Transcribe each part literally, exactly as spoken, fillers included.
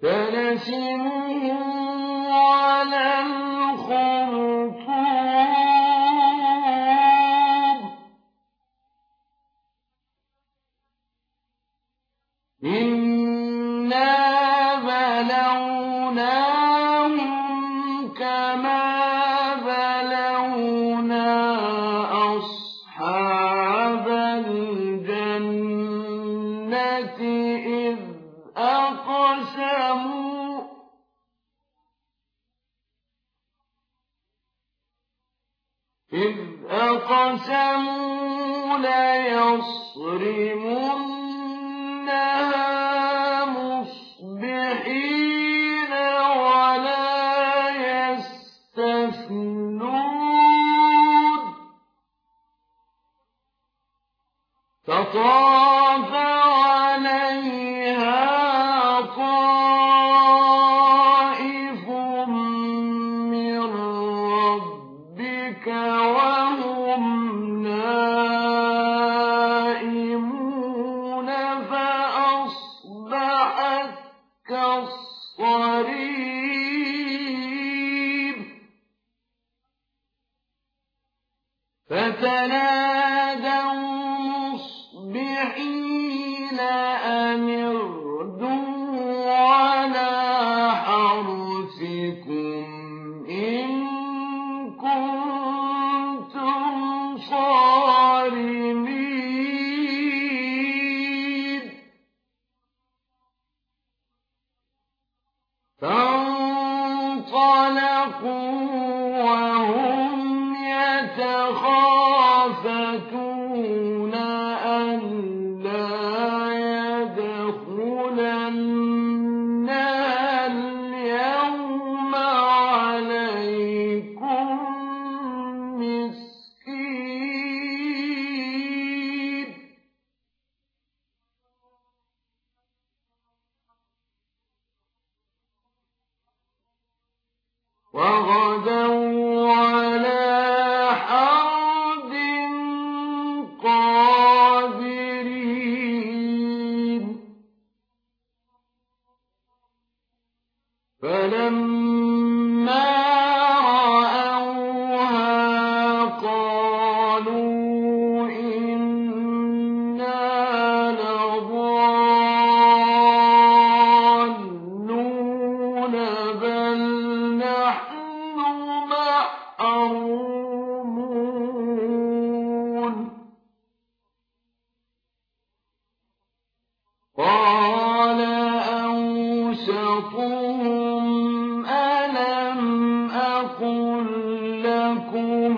سنسمه على الخرطوم إنا بلوناهم كما بلونا أصحاب الجنة إذ أقسموا إذ أقسموا ليصرمنها مصبحين ولا يستثنون فطاف عليها طائف من ربك وهم نائمون فأصبحت كالصريم فتنادوا مصبحين أن اغدوا على حرثكم إن كنتم صارمين فانطلقوا وهم يتخافتون ألا يدخلنها اليوم عليكم مسكين وغدوا على حرد قادرين فلما رأوها قالوا إنا لضالون بل نحن محرومون قال أوسطهم ألم أقل لكم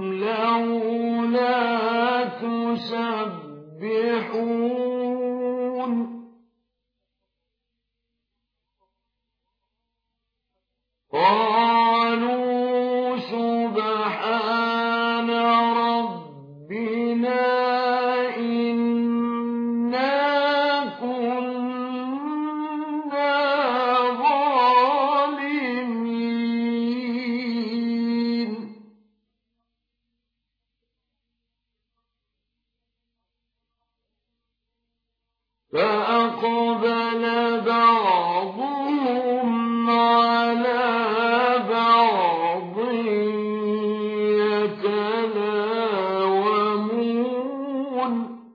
لولا تسبحون قالوا سبحان ربنا إنا كنا ظالمين فأقبل بعضهم على بعض يتلاومون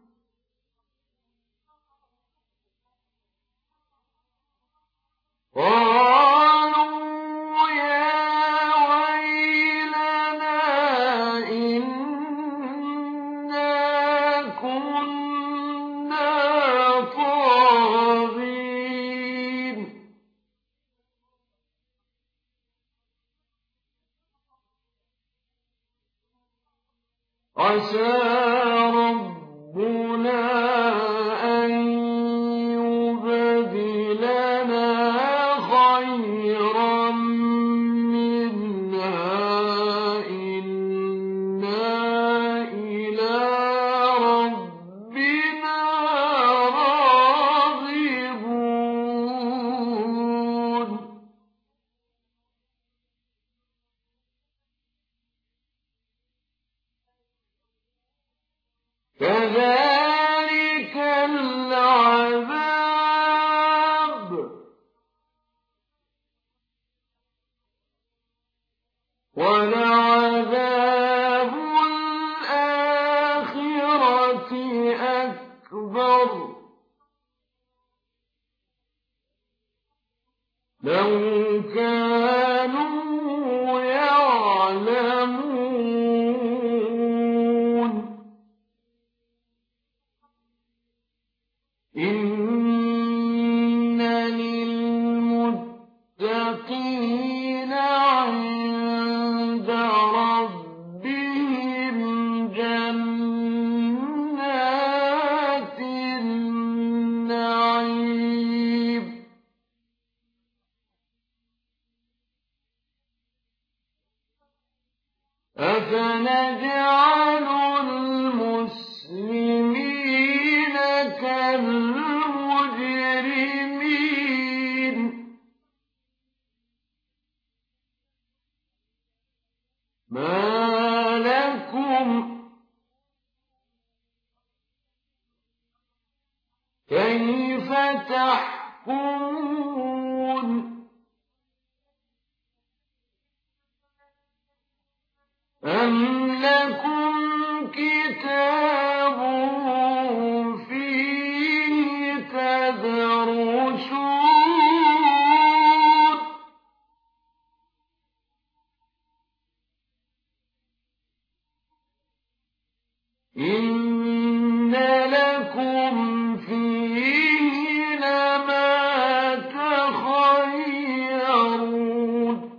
قالوا يا ويلنا إنا كنا طاغين عسى ربنا أن يبدلنا خيرا منها إنا إلى ربنا راغبون لَوْ كَانُوا يَعْلَمُونَ إِنَّ لِلْمُتَّقِينَ عِندَ رَبِّهِمْ جَنَّاتِ النَّعِيمِ أَفَنَجْعَلُ الْمُسْلِمِينَ كَالْمُجْرِمِينَ مَا لَكُمْ كَيْفَ تَحْكُمُونَ أَمْ لَكُمْ كِتَابٌ فِيهِ تَدْرُسُونَ إِنَّ لَكُمْ فِيهِ لَمَا تَخَيَّرُونَ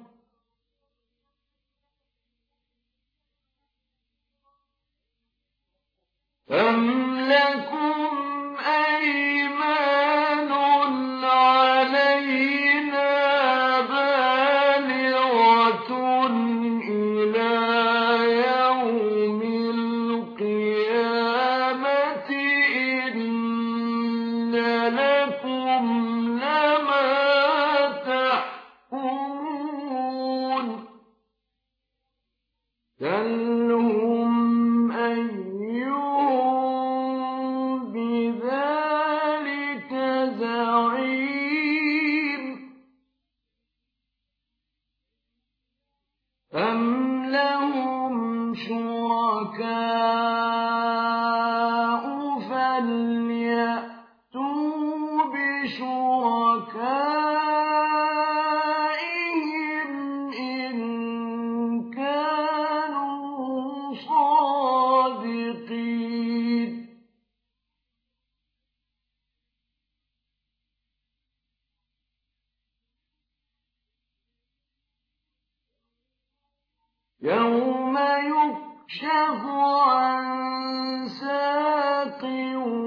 أَمْ لَكُمْ أَيْمَانٌ عَلَيْنَا بَالِغَةٌ إِلَىٰ يَوْمِ الْقِيَامَةِ إِنَّ لَكُمْ لَمَا تَحْكُمُونَ سَلْهُمْ أَيُّهُم بِذَٰلِكَ زَعِيمٌ أَمْ لَهُمْ شُرَكَاءُ فَلْيَأْتُوا بِشُرَكَائِهِمْ إِن كَانُوا صَادِقِينَ يَوْمَ يُكْشَفُ عَن سَاقٍ